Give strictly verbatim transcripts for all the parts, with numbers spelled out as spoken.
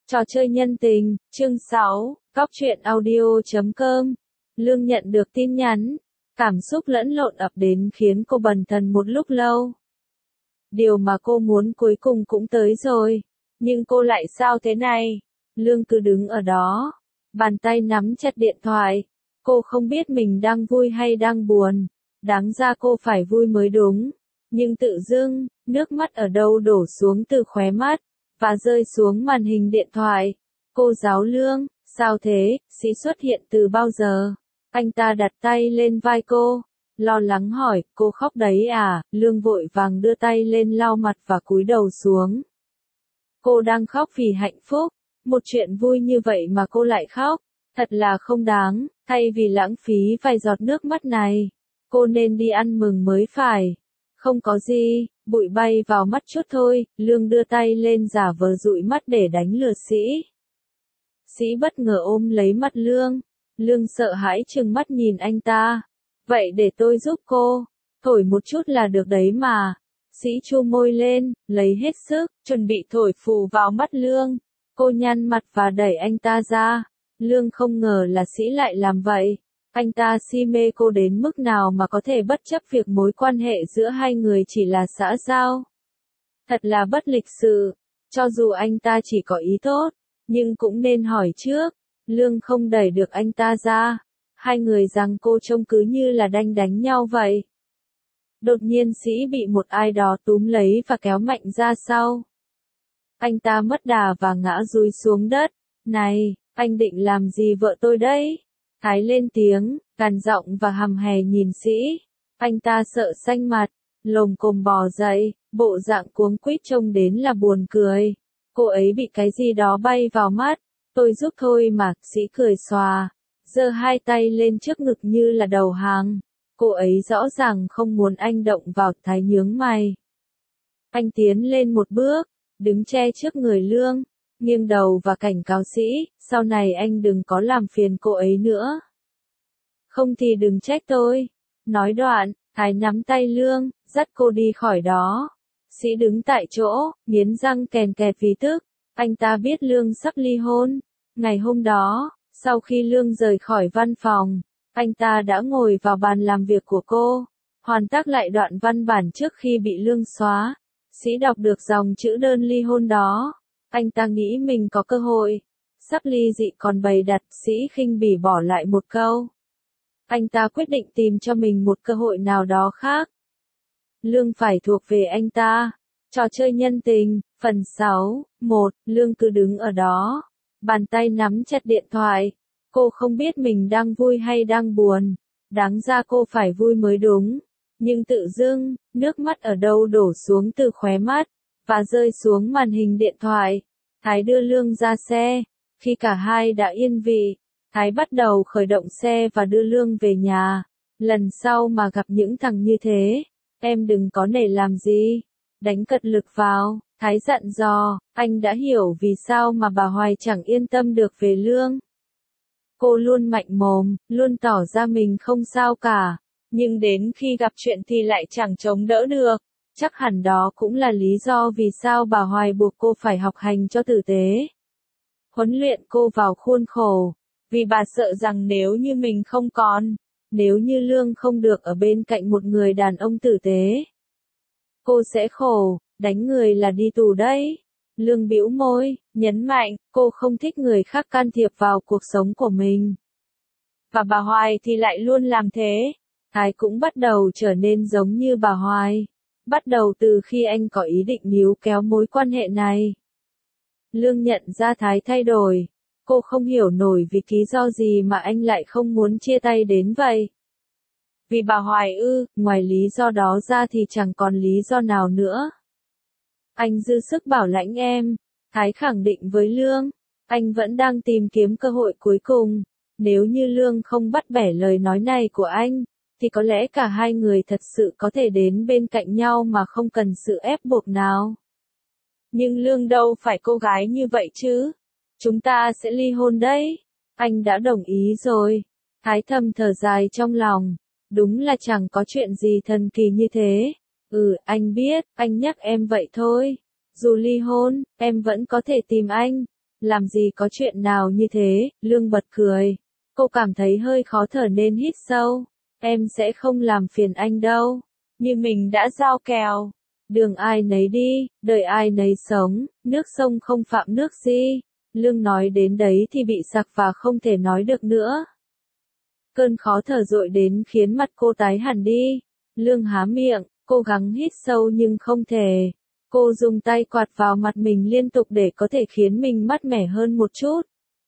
Trò chơi nhân tình, chương sáu, Cóc truyện audio chấm com. Lương nhận được tin nhắn, cảm xúc lẫn lộn ập đến khiến cô bần thần một lúc lâu. Điều mà cô muốn cuối cùng cũng tới rồi, nhưng cô lại sao thế này? Lương cứ đứng ở đó, bàn tay nắm chặt điện thoại. Cô không biết mình đang vui hay đang buồn, đáng ra cô phải vui mới đúng. Nhưng tự dưng, nước mắt ở đâu đổ xuống từ khóe mắt, và rơi xuống màn hình điện thoại. Cô giáo Lương, sao thế, sĩ xuất hiện từ bao giờ? Anh ta đặt tay lên vai cô, lo lắng hỏi, cô khóc đấy à? Lương vội vàng đưa tay lên lau mặt và cúi đầu xuống. Cô đang khóc vì hạnh phúc, một chuyện vui như vậy mà cô lại khóc, thật là không đáng, thay vì lãng phí vài giọt nước mắt này, cô nên đi ăn mừng mới phải. Không có gì, bụi bay vào mắt chút thôi. Lương đưa tay lên giả vờ dụi mắt để đánh lừa sĩ. Sĩ bất ngờ ôm lấy mặt Lương. Lương sợ hãi trừng mắt nhìn anh ta. Vậy để tôi giúp cô, thổi một chút là được đấy mà. Sĩ chu môi lên, lấy hết sức, chuẩn bị thổi phù vào mắt Lương. Cô nhăn mặt và đẩy anh ta ra. Lương không ngờ là Sĩ lại làm vậy. Anh ta si mê cô đến mức nào mà có thể bất chấp việc mối quan hệ giữa hai người chỉ là xã giao. Thật là bất lịch sự, cho dù anh ta chỉ có ý tốt, nhưng cũng nên hỏi trước. Lương không đẩy được anh ta ra, hai người giằng cô trông cứ như là đanh đánh nhau vậy. Đột nhiên Sĩ bị một ai đó túm lấy và kéo mạnh ra sau. Anh ta mất đà và ngã dúi xuống đất. Này, anh định làm gì vợ tôi đấy? Thái lên tiếng, gằn giọng và hầm hè nhìn Sĩ. Anh ta sợ xanh mặt, lồm cồm bò dậy, bộ dạng cuống quýt trông đến là buồn cười. Cô ấy bị cái gì đó bay vào mắt. Tôi giúp thôi mà. Sĩ cười xòa, giơ hai tay lên trước ngực như là đầu hàng. Cô ấy rõ ràng không muốn anh động vào. Thái nhướng mày. Anh tiến lên một bước, đứng che trước người Lương, nghiêng đầu và cảnh cáo Sĩ, sau này anh đừng có làm phiền cô ấy nữa. Không thì đừng trách tôi. Nói đoạn, Thái nắm tay Lương, dắt cô đi khỏi đó. Sĩ đứng tại chỗ, nghiến răng kèn kẹt vì tức. Anh ta biết Lương sắp ly hôn. Ngày hôm đó, sau khi Lương rời khỏi văn phòng, anh ta đã ngồi vào bàn làm việc của cô, hoàn tất lại đoạn văn bản trước khi bị Lương xóa. Sĩ đọc được dòng chữ đơn ly hôn đó. Anh ta nghĩ mình có cơ hội. Sắp ly dị còn bày đặt. Sĩ khinh bỉ bỏ lại một câu. Anh ta quyết định tìm cho mình một cơ hội nào đó khác. Lương phải thuộc về anh ta. Trò chơi nhân tình, phần sáu, một. Lương cứ đứng ở đó, bàn tay nắm chặt điện thoại. Cô không biết mình đang vui hay đang buồn, đáng ra cô phải vui mới đúng. Nhưng tự dưng, nước mắt ở đâu đổ xuống từ khóe mắt, và rơi xuống màn hình điện thoại. Thái đưa Lương ra xe. Khi cả hai đã yên vị, Thái bắt đầu khởi động xe và đưa Lương về nhà. Lần sau mà gặp những thằng như thế, em đừng có nể làm gì. Đánh cật lực vào, Thái dặn dò. Anh đã hiểu vì sao mà bà Hoài chẳng yên tâm được về Lương. Cô luôn mạnh mồm, luôn tỏ ra mình không sao cả. Nhưng đến khi gặp chuyện thì lại chẳng chống đỡ được. Chắc hẳn đó cũng là lý do vì sao bà Hoài buộc cô phải học hành cho tử tế. Huấn luyện cô vào khuôn khổ. Vì bà sợ rằng nếu như mình không còn, nếu như Lương không được ở bên cạnh một người đàn ông tử tế, cô sẽ khổ, đánh người là đi tù đấy. Lương bĩu môi, nhấn mạnh, cô không thích người khác can thiệp vào cuộc sống của mình. Và bà Hoài thì lại luôn làm thế. Thái cũng bắt đầu trở nên giống như bà Hoài. Bắt đầu từ khi anh có ý định níu kéo mối quan hệ này. Lương nhận ra Thái thay đổi. Cô không hiểu nổi vì lý do gì mà anh lại không muốn chia tay đến vậy. Vì bà Hoài ư, ngoài lý do đó ra thì chẳng còn lý do nào nữa. Anh dư sức bảo lãnh em. Thái khẳng định với Lương. Anh vẫn đang tìm kiếm cơ hội cuối cùng. Nếu như Lương không bắt bẻ lời nói này của anh, thì có lẽ cả hai người thật sự có thể đến bên cạnh nhau mà không cần sự ép buộc nào. Nhưng Lương đâu phải cô gái như vậy chứ. Chúng ta sẽ ly hôn đấy. Anh đã đồng ý rồi. Thái thầm thở dài trong lòng. Đúng là chẳng có chuyện gì thần kỳ như thế. Ừ, anh biết, anh nhắc em vậy thôi. Dù ly hôn, em vẫn có thể tìm anh. Làm gì có chuyện nào như thế, Lương bật cười. Cô cảm thấy hơi khó thở nên hít sâu. Em sẽ không làm phiền anh đâu. Như mình đã giao kèo. Đường ai nấy đi, đời ai nấy sống, nước sông không phạm nước gì. Lương nói đến đấy thì bị sặc và không thể nói được nữa. Cơn khó thở dội đến khiến mặt cô tái hẳn đi. Lương há miệng, cố gắng hít sâu nhưng không thể. Cô dùng tay quạt vào mặt mình liên tục để có thể khiến mình mát mẻ hơn một chút.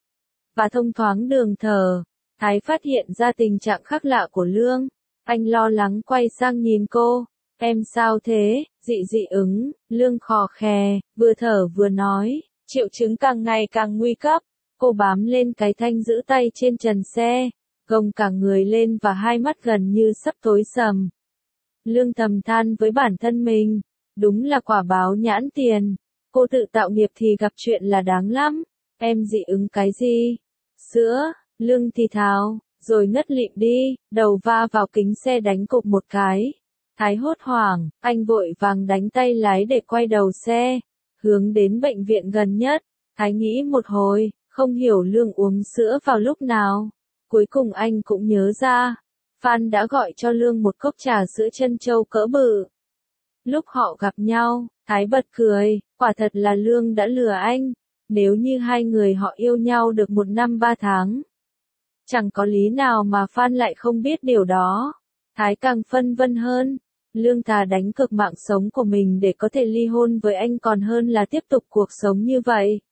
Và thông thoáng đường thở. Thái phát hiện ra tình trạng khác lạ của Lương. Anh lo lắng quay sang nhìn cô. Em sao thế, dị dị ứng, Lương khò khè, vừa thở vừa nói. Triệu chứng càng ngày càng nguy cấp. Cô bám lên cái thanh giữ tay trên trần xe. Gồng cả người lên và hai mắt gần như sắp tối sầm. Lương thầm than với bản thân mình. Đúng là quả báo nhãn tiền. Cô tự tạo nghiệp thì gặp chuyện là đáng lắm. Em dị ứng cái gì? Sữa, Lương thì thào, rồi ngất lịm đi, đầu va vào kính xe đánh cục một cái. Thái hốt hoảng, anh vội vàng đánh tay lái để quay đầu xe, hướng đến bệnh viện gần nhất. Thái nghĩ một hồi, không hiểu Lương uống sữa vào lúc nào. Cuối cùng anh cũng nhớ ra, Phan đã gọi cho Lương một cốc trà sữa trân châu cỡ bự. Lúc họ gặp nhau, Thái bật cười, quả thật là Lương đã lừa anh. Nếu như hai người họ yêu nhau được một năm ba tháng, chẳng có lý nào mà Phan lại không biết điều đó. Thái càng phân vân hơn. Lương thà đánh cược mạng sống của mình để có thể ly hôn với anh còn hơn là tiếp tục cuộc sống như vậy.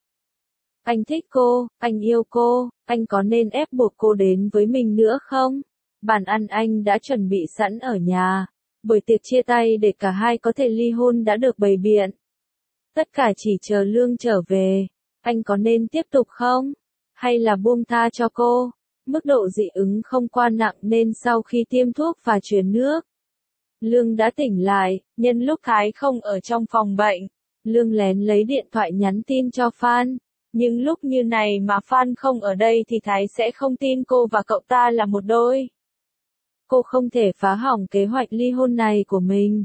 Anh thích cô, anh yêu cô, anh có nên ép buộc cô đến với mình nữa không? Bàn ăn anh đã chuẩn bị sẵn ở nhà. Buổi tiệc chia tay để cả hai có thể ly hôn đã được bày biện. Tất cả chỉ chờ Lương trở về. Anh có nên tiếp tục không? Hay là buông tha cho cô? Mức độ dị ứng không quá nặng nên sau khi tiêm thuốc và truyền nước, Lương đã tỉnh lại, nhân lúc Thái không ở trong phòng bệnh. Lương lén lấy điện thoại nhắn tin cho Phan. Nhưng lúc như này mà Phan không ở đây thì Thái sẽ không tin cô và cậu ta là một đôi. Cô không thể phá hỏng kế hoạch ly hôn này của mình.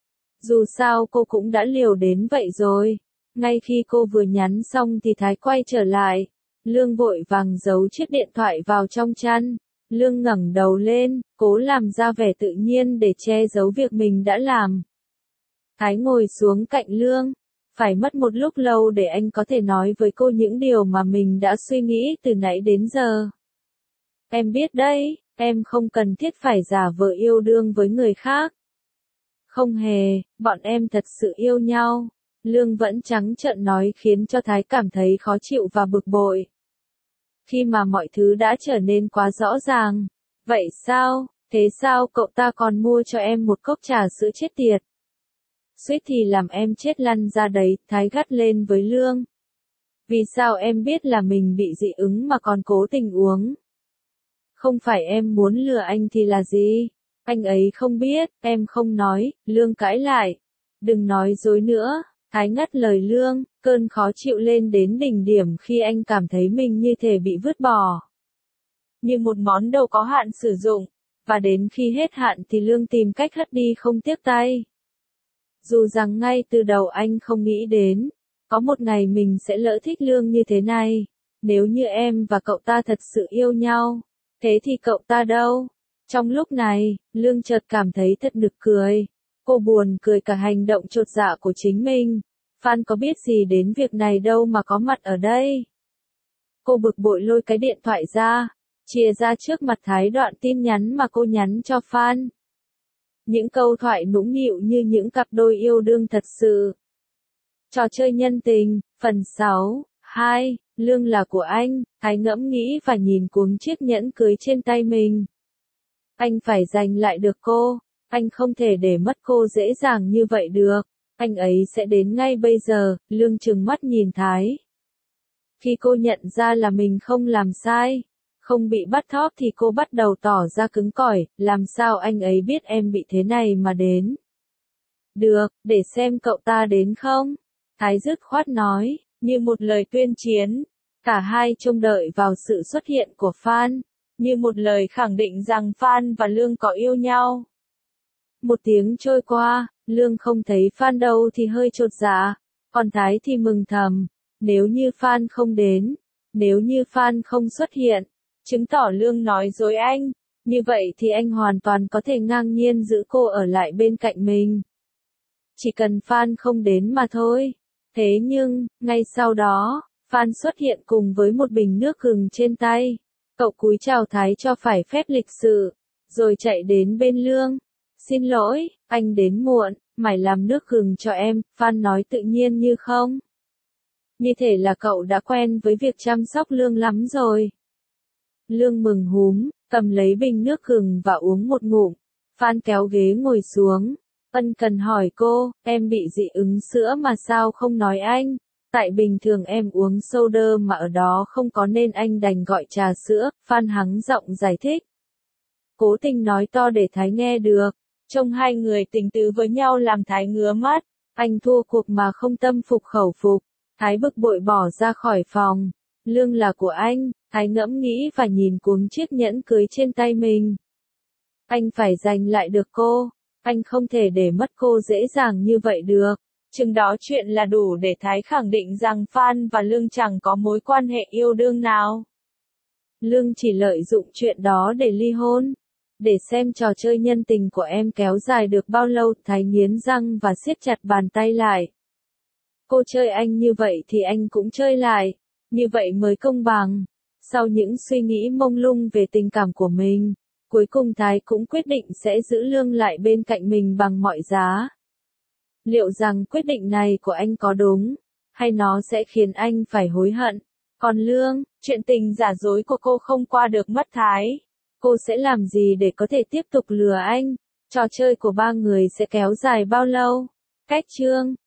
Dù sao cô cũng đã liều đến vậy rồi. Ngay khi cô vừa nhắn xong thì Thái quay trở lại. Lương vội vàng giấu chiếc điện thoại vào trong chăn. Lương ngẩng đầu lên, cố làm ra vẻ tự nhiên để che giấu việc mình đã làm. Thái ngồi xuống cạnh Lương. Phải mất một lúc lâu để anh có thể nói với cô những điều mà mình đã suy nghĩ từ nãy đến giờ. Em biết đấy, em không cần thiết phải giả vờ yêu đương với người khác. Không hề, bọn em thật sự yêu nhau. Lương vẫn trắng trợn nói khiến cho Thái cảm thấy khó chịu và bực bội. Khi mà mọi thứ đã trở nên quá rõ ràng. Vậy sao, thế sao cậu ta còn mua cho em một cốc trà sữa chết tiệt? Suýt thì làm em chết lăn ra đấy, Thái gắt lên với Lương. Vì sao em biết là mình bị dị ứng mà còn cố tình uống? Không phải em muốn lừa anh thì là gì? Anh ấy không biết, em không nói, Lương cãi lại. Đừng nói dối nữa, Thái ngắt lời Lương, cơn khó chịu lên đến đỉnh điểm khi anh cảm thấy mình như thể bị vứt bỏ. Như một món đồ có hạn sử dụng, và đến khi hết hạn thì Lương tìm cách hất đi không tiếc tay. Dù rằng ngay từ đầu anh không nghĩ đến, có một ngày mình sẽ lỡ thích Lương như thế này. Nếu như em và cậu ta thật sự yêu nhau, thế thì cậu ta đâu? Trong lúc này, Lương chợt cảm thấy thật nực cười. Cô buồn cười cả hành động chột dạ của chính mình. Phan có biết gì đến việc này đâu mà có mặt ở đây. Cô bực bội lôi cái điện thoại ra, chìa ra trước mặt Thái đoạn tin nhắn mà cô nhắn cho Phan. Những câu thoại nũng nịu như những cặp đôi yêu đương thật sự. Trò chơi nhân tình, phần sáu, hai, Lương là của anh, Thái ngẫm nghĩ và nhìn cuống chiếc nhẫn cưới trên tay mình. Anh phải giành lại được cô, anh không thể để mất cô dễ dàng như vậy được, anh ấy sẽ đến ngay bây giờ, Lương trừng mắt nhìn Thái. Khi cô nhận ra là mình không làm sai, không bị bắt thóp thì cô bắt đầu tỏ ra cứng cỏi, làm sao anh ấy biết em bị thế này mà đến. Được, để xem cậu ta đến không? Thái dứt khoát nói, như một lời tuyên chiến. Cả hai trông đợi vào sự xuất hiện của Phan, như một lời khẳng định rằng Phan và Lương có yêu nhau. Một tiếng trôi qua, Lương không thấy Phan đâu thì hơi chột dạ, còn Thái thì mừng thầm. Nếu như Phan không đến, nếu như Phan không xuất hiện, chứng tỏ Lương nói dối anh, như vậy thì anh hoàn toàn có thể ngang nhiên giữ cô ở lại bên cạnh mình. Chỉ cần Phan không đến mà thôi. Thế nhưng, ngay sau đó, Phan xuất hiện cùng với một bình nước gừng trên tay. Cậu cúi chào Thái cho phải phép lịch sự, rồi chạy đến bên Lương. Xin lỗi, anh đến muộn, mày làm nước gừng cho em, Phan nói tự nhiên như không. Như thể là cậu đã quen với việc chăm sóc Lương lắm rồi. Lương mừng húm, cầm lấy bình nước gừng và uống một ngụm. Phan kéo ghế ngồi xuống. Ân cần hỏi cô, em bị dị ứng sữa mà sao không nói anh? Tại bình thường em uống soda mà ở đó không có nên anh đành gọi trà sữa, Phan hắng giọng giải thích. Cố tình nói to để Thái nghe được. Trông hai người tình tứ với nhau làm Thái ngứa mắt. Anh thua cuộc mà không tâm phục khẩu phục. Thái bực bội bỏ ra khỏi phòng. Lương là của anh, Thái ngẫm nghĩ và nhìn cuống chiếc nhẫn cưới trên tay mình. Anh phải giành lại được cô. Anh không thể để mất cô dễ dàng như vậy được. Chừng đó chuyện là đủ để Thái khẳng định rằng Phan và Lương chẳng có mối quan hệ yêu đương nào. Lương chỉ lợi dụng chuyện đó để ly hôn. Để xem trò chơi nhân tình của em kéo dài được bao lâu, Thái nghiến răng và siết chặt bàn tay lại. Cô chơi anh như vậy thì anh cũng chơi lại. Như vậy mới công bằng. Sau những suy nghĩ mông lung về tình cảm của mình, cuối cùng Thái cũng quyết định sẽ giữ Lương lại bên cạnh mình bằng mọi giá. Liệu rằng quyết định này của anh có đúng, hay nó sẽ khiến anh phải hối hận? Còn Lương, chuyện tình giả dối của cô không qua được mắt Thái. Cô sẽ làm gì để có thể tiếp tục lừa anh? Trò chơi của ba người sẽ kéo dài bao lâu? Cách chương